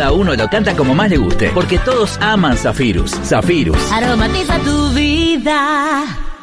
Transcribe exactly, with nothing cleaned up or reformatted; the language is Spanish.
cada uno lo canta como más le guste, porque todos aman Zafirus. Zafirus. Aromatiza tu vida.